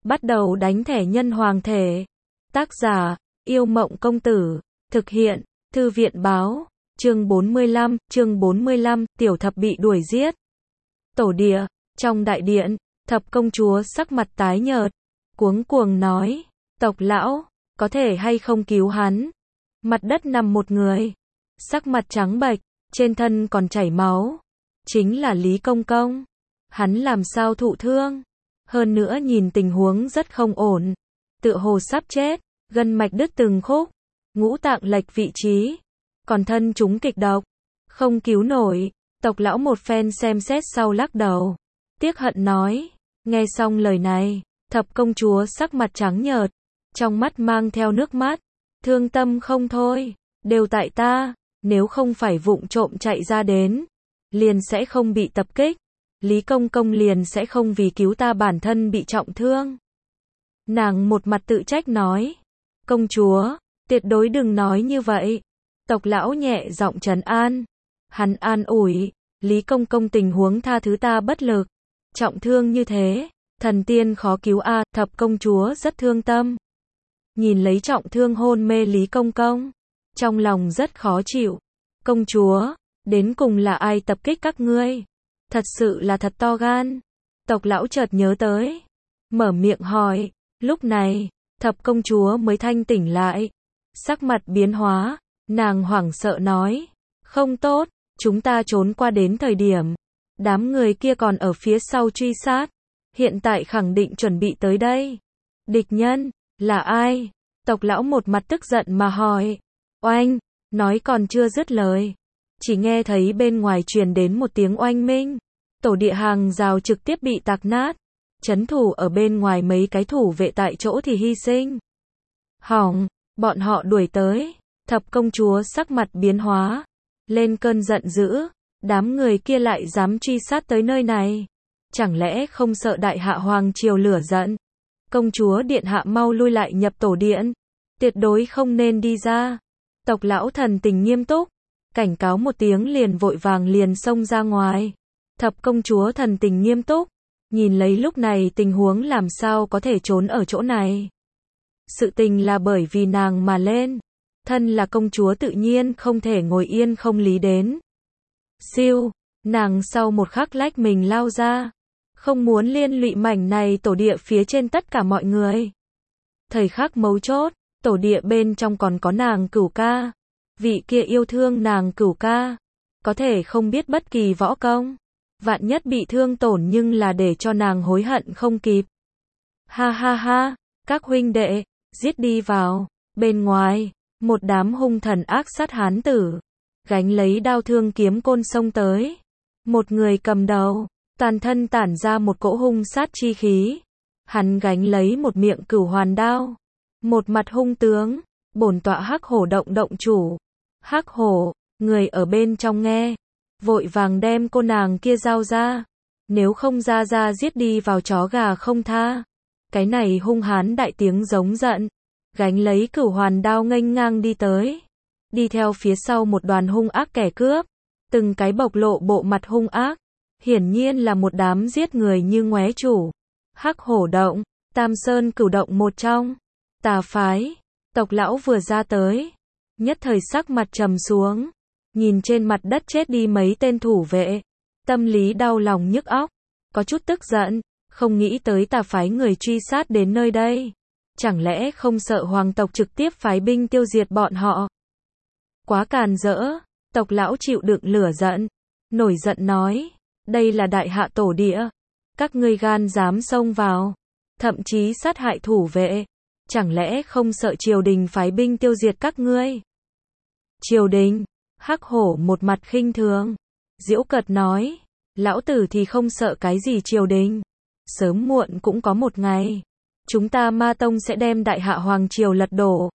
Bắt đầu đánh thẻ nhân hoàng thể. Tác giả, Yêu Mộng Công Tử. Thực hiện, Thư viện Báo. Chương 45, Tiểu Thập bị đuổi giết. Tổ địa, trong đại điện, Thập công chúa sắc mặt tái nhợt, cuống cuồng nói, tộc lão, có thể hay không cứu hắn? Mặt đất nằm một người, sắc mặt trắng bệch, trên thân còn chảy máu. Chính là Lý Công Công. Hắn làm sao thụ thương? Hơn nữa nhìn tình huống rất không ổn. Tựa hồ sắp chết, gân mạch đứt từng khúc, ngũ tạng lệch vị trí, còn thân chúng kịch độc, không cứu nổi. Tộc lão một phen xem xét sau lắc đầu, tiếc hận nói. Nghe xong lời này, Thập công chúa sắc mặt trắng nhợt, trong mắt mang theo nước mắt, thương tâm không thôi, đều tại ta, nếu không phải vụng trộm chạy ra đến, liền sẽ không bị tập kích, Lý Công Công liền sẽ không vì cứu ta bản thân bị trọng thương. Nàng một mặt tự trách nói, công chúa, tuyệt đối đừng nói như vậy. Tộc lão nhẹ giọng trấn an, hắn an ủi, Lý Công Công tình huống tha thứ ta bất lực, trọng thương như thế, thần tiên khó cứu a. Thập công chúa rất thương tâm, nhìn lấy trọng thương hôn mê Lý Công Công, trong lòng rất khó chịu. Công chúa, đến cùng là ai tập kích các ngươi? Thật sự là thật to gan. Tộc lão chợt nhớ tới, mở miệng hỏi. Lúc này, Thập công chúa mới thanh tỉnh lại, sắc mặt biến hóa, nàng hoảng sợ nói, không tốt, chúng ta trốn qua đến thời điểm, đám người kia còn ở phía sau truy sát, hiện tại khẳng định chuẩn bị tới đây. Địch nhân, là ai? Tộc lão một mặt tức giận mà hỏi. Oanh, nói còn chưa dứt lời, chỉ nghe thấy bên ngoài truyền đến một tiếng oanh minh, tổ địa hàng rào trực tiếp bị tạc nát, trấn thủ ở bên ngoài mấy cái thủ vệ tại chỗ thì hy sinh. Hỏng, bọn họ đuổi tới. Thập công chúa sắc mặt biến hóa, lên cơn giận dữ, đám người kia lại dám truy sát tới nơi này, chẳng lẽ không sợ đại hạ hoàng triều lửa giận? Công chúa điện hạ mau lui lại nhập tổ điện, tuyệt đối không nên đi ra. Tộc lão thần tình nghiêm túc, cảnh cáo một tiếng liền vội vàng liền xông ra ngoài. Thập công chúa thần tình nghiêm túc, nhìn lấy lúc này tình huống làm sao có thể trốn ở chỗ này. Sự tình là bởi vì nàng mà lên, thân là công chúa tự nhiên không thể ngồi yên không lý đến. Siêu, nàng sau một khắc lách mình lao ra, không muốn liên lụy mảnh này tổ địa phía trên tất cả mọi người. Thời khắc mấu chốt, tổ địa bên trong còn có nàng Cửu ca, vị kia yêu thương nàng Cửu ca, có thể không biết bất kỳ võ công, vạn nhất bị thương tổn nhưng là để cho nàng hối hận không kịp. Ha ha ha, các huynh đệ, giết đi vào. Bên ngoài, một đám hung thần ác sát hán tử, gánh lấy đao thương kiếm côn xông tới. Một người cầm đầu, toàn thân tản ra một cỗ hung sát chi khí. Hắn gánh lấy một miệng cửu hoàn đao, một mặt hung tướng, bổn tọa Hắc Hổ động chủ. Hắc Hổ, người ở bên trong nghe, vội vàng đem cô nàng kia giao ra, nếu không ra giết đi vào chó gà không tha. Cái này hung hán đại tiếng giống giận, gánh lấy cửu hoàn đao nghênh ngang đi tới. Đi theo phía sau một đoàn hung ác kẻ cướp, từng cái bộc lộ bộ mặt hung ác, hiển nhiên là một đám giết người như ngoé chủ. Hắc Hổ động, Tam Sơn Cửu động một trong, tà phái. Tộc lão vừa ra tới, nhất thời sắc mặt trầm xuống, nhìn trên mặt đất chết đi mấy tên thủ vệ, tâm lý đau lòng nhức óc, có chút tức giận, không nghĩ tới tà phái người truy sát đến nơi đây. Chẳng lẽ không sợ hoàng tộc trực tiếp phái binh tiêu diệt bọn họ? Quá càn rỡ. Tộc lão chịu đựng lửa giận, nổi giận nói, đây là đại hạ tổ địa, các ngươi gan dám xông vào, thậm chí sát hại thủ vệ, chẳng lẽ không sợ triều đình phái binh tiêu diệt các ngươi? Triều đình? Hắc Hổ một mặt khinh thường, giễu cợt nói, lão tử thì không sợ cái gì triều đình, sớm muộn cũng có một ngày, chúng ta Ma Tông sẽ đem đại hạ hoàng triều lật đổ.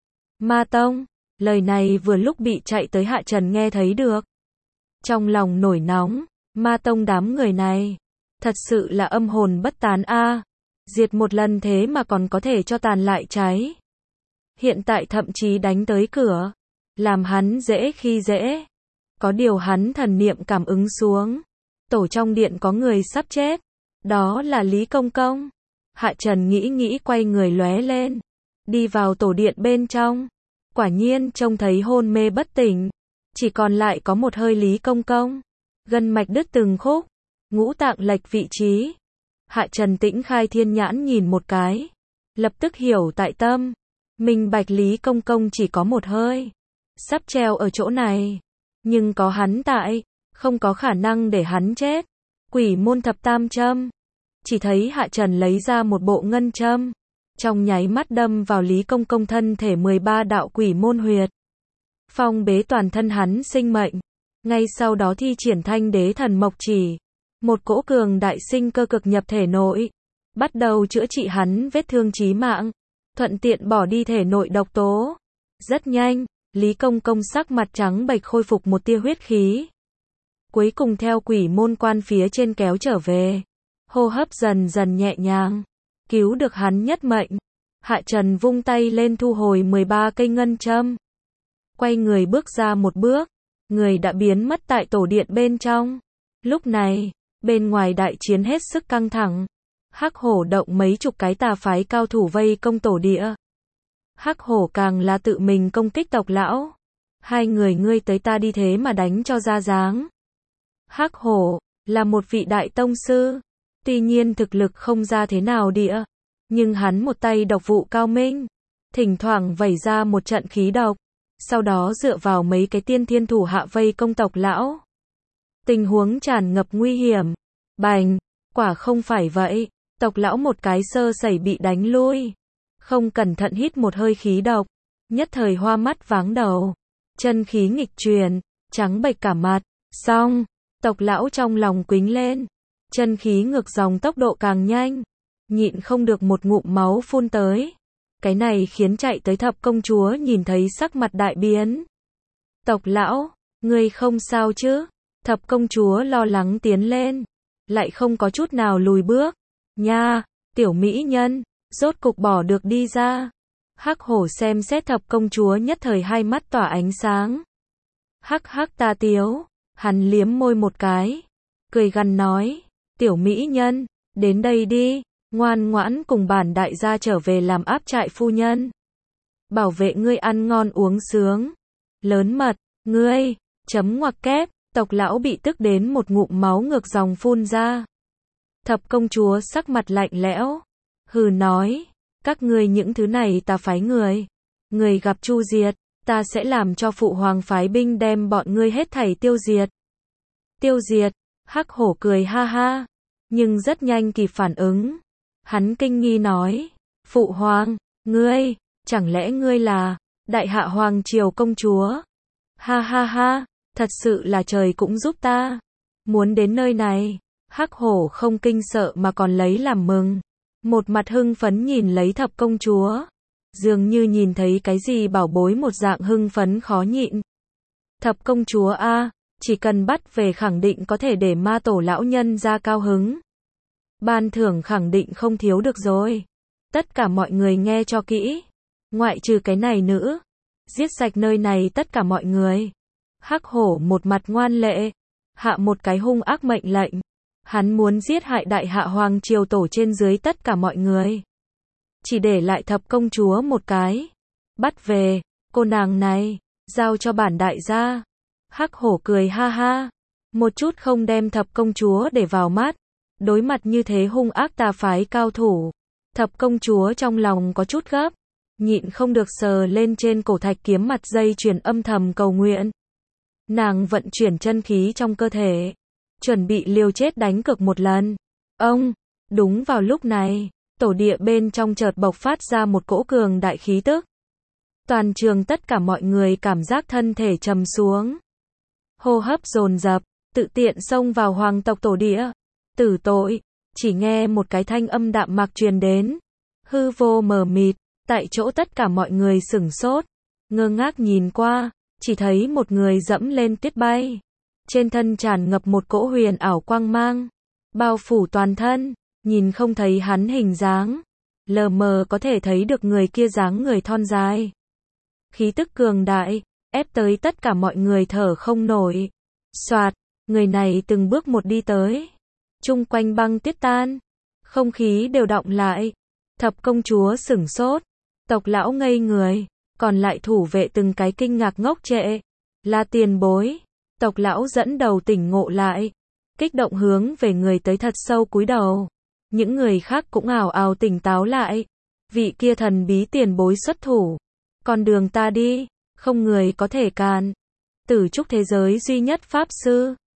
Ma Tông? Lời này vừa lúc bị chạy tới Hạ Trần nghe thấy được. Trong lòng nổi nóng, Ma Tông đám người này, thật sự là âm hồn bất tán a. Diệt một lần thế mà còn có thể cho tàn lại cháy. Hiện tại thậm chí đánh tới cửa, làm hắn dễ khi dễ. Có điều hắn thần niệm cảm ứng xuống, tổ trong điện có người sắp chết, đó là Lý Công Công. Hạ Trần nghĩ nghĩ quay người lóe lên, đi vào tổ điện bên trong. Quả nhiên trông thấy hôn mê bất tỉnh, chỉ còn lại có một hơi Lý Công Công. Gân mạch đứt từng khúc, ngũ tạng lệch vị trí. Hạ Trần tĩnh khai thiên nhãn nhìn một cái, lập tức hiểu tại tâm. Minh bạch Lý Công Công chỉ có một hơi, sắp treo ở chỗ này. Nhưng có hắn tại, không có khả năng để hắn chết. Quỷ môn thập tam châm. Chỉ thấy Hạ Trần lấy ra một bộ ngân châm, trong nháy mắt đâm vào Lý Công Công thân thể 13 đạo quỷ môn huyệt. Phong bế toàn thân hắn sinh mệnh. Ngay sau đó thi triển Thanh Đế Thần Mộc Chỉ, một cỗ cường đại sinh cơ cực nhập thể nội, bắt đầu chữa trị hắn vết thương chí mạng, thuận tiện bỏ đi thể nội độc tố. Rất nhanh, Lý Công Công sắc mặt trắng bệch khôi phục một tia huyết khí. Cuối cùng theo quỷ môn quan phía trên kéo trở về, hô hấp dần dần nhẹ nhàng, cứu được hắn nhất mệnh. Hạ Trần vung tay lên thu hồi 13 cây ngân châm, quay người bước ra một bước, người đã biến mất tại tổ điện bên trong. Lúc này, bên ngoài đại chiến hết sức căng thẳng. Hắc Hổ động mấy chục cái tà phái cao thủ vây công tổ địa. Hắc Hổ càng là tự mình công kích Tộc lão. Hai người ngươi tới ta đi thế mà đánh cho ra dáng. Hắc Hổ là một vị đại tông sư, tuy nhiên thực lực không ra thế nào địa, nhưng hắn một tay độc vụ cao minh, thỉnh thoảng vẩy ra một trận khí độc, sau đó dựa vào mấy cái tiên thiên thủ hạ vây công Tộc lão. Tình huống tràn ngập nguy hiểm. Bành, quả không phải vậy, Tộc lão một cái sơ sẩy bị đánh lui, không cẩn thận hít một hơi khí độc, nhất thời hoa mắt váng đầu, chân khí nghịch truyền, trắng bệch cả mặt. Xong, Tộc lão trong lòng quĩnh lên, chân khí ngược dòng tốc độ càng nhanh, nhịn không được một ngụm máu phun tới. Cái này khiến chạy tới Thập công chúa nhìn thấy sắc mặt đại biến. Tộc lão, ngươi không sao chứ? Thập công chúa lo lắng tiến lên, lại không có chút nào lùi bước. Nha, tiểu mỹ nhân, rốt cục bỏ được đi ra. Hắc Hổ xem xét Thập công chúa nhất thời hai mắt tỏa ánh sáng. Hắc hắc ta tiếu, hắn liếm môi một cái, cười gằn nói, tiểu mỹ nhân, đến đây đi, ngoan ngoãn cùng bản đại gia trở về làm áp trại phu nhân. Bảo vệ ngươi ăn ngon uống sướng. Lớn mật, ngươi, chấm ngoặc kép. Tộc lão bị tức đến một ngụm máu ngược dòng phun ra. Thập công chúa sắc mặt lạnh lẽo, hừ nói, các ngươi những thứ này ta phái người gặp Chu Diệt, ta sẽ làm cho phụ hoàng phái binh đem bọn ngươi hết thảy tiêu diệt. Tiêu diệt? Hắc Hổ cười ha ha, nhưng rất nhanh kịp phản ứng. Hắn kinh nghi nói, phụ hoàng, ngươi, chẳng lẽ ngươi là đại hạ hoàng triều công chúa? Ha ha ha. Thật sự là trời cũng giúp ta. Muốn đến nơi này. Hắc Hổ không kinh sợ mà còn lấy làm mừng. Một mặt hưng phấn nhìn lấy Thập công chúa. Dường như nhìn thấy cái gì bảo bối một dạng hưng phấn khó nhịn. Thập công chúa a, chỉ cần bắt về khẳng định có thể để ma tổ lão nhân ra cao hứng. Ban thưởng khẳng định không thiếu được rồi. Tất cả mọi người nghe cho kỹ. Ngoại trừ cái này nữa. Giết sạch nơi này tất cả mọi người. Hắc Hổ một mặt ngoan lệ, hạ một cái hung ác mệnh lệnh. Hắn muốn giết hại đại hạ hoàng triều tổ trên dưới tất cả mọi người. Chỉ để lại Thập công chúa một cái. Bắt về, cô nàng này, giao cho bản đại gia. Hắc Hổ cười ha ha, một chút không đem Thập công chúa để vào mắt. Đối mặt như thế hung ác tà phái cao thủ, Thập công chúa trong lòng có chút gấp, nhịn không được sờ lên trên cổ thạch kiếm mặt dây chuyền âm thầm cầu nguyện. Nàng vận chuyển chân khí trong cơ thể, chuẩn bị liều chết đánh cược một lần. Ông, đúng vào lúc này, tổ địa bên trong chợt bộc phát ra một cỗ cường đại khí tức. Toàn trường tất cả mọi người cảm giác thân thể trầm xuống. Hô hấp dồn dập, tự tiện xông vào hoàng tộc tổ địa. Tử tội, chỉ nghe một cái thanh âm đạm mạc truyền đến. Hư vô mờ mịt, tại chỗ tất cả mọi người sửng sốt, ngơ ngác nhìn qua. Chỉ thấy một người dẫm lên tuyết bay. Trên thân tràn ngập một cỗ huyền ảo quang mang. Bao phủ toàn thân, nhìn không thấy hắn hình dáng. Lờ mờ có thể thấy được người kia dáng người thon dài. Khí tức cường đại, ép tới tất cả mọi người thở không nổi. Soạt, người này từng bước một đi tới. Chung quanh băng tuyết tan. Không khí đều đọng lại. Thập công chúa sửng sốt. Tộc lão ngây người. Còn lại thủ vệ từng cái kinh ngạc ngốc trệ. Là tiền bối. Tộc lão dẫn đầu tỉnh ngộ lại. Kích động hướng về người tới thật sâu cúi đầu. Những người khác cũng ào ào tỉnh táo lại. Vị kia thần bí tiền bối xuất thủ. Con đường ta đi, không người có thể cản. Tử trúc thế giới duy nhất pháp sư.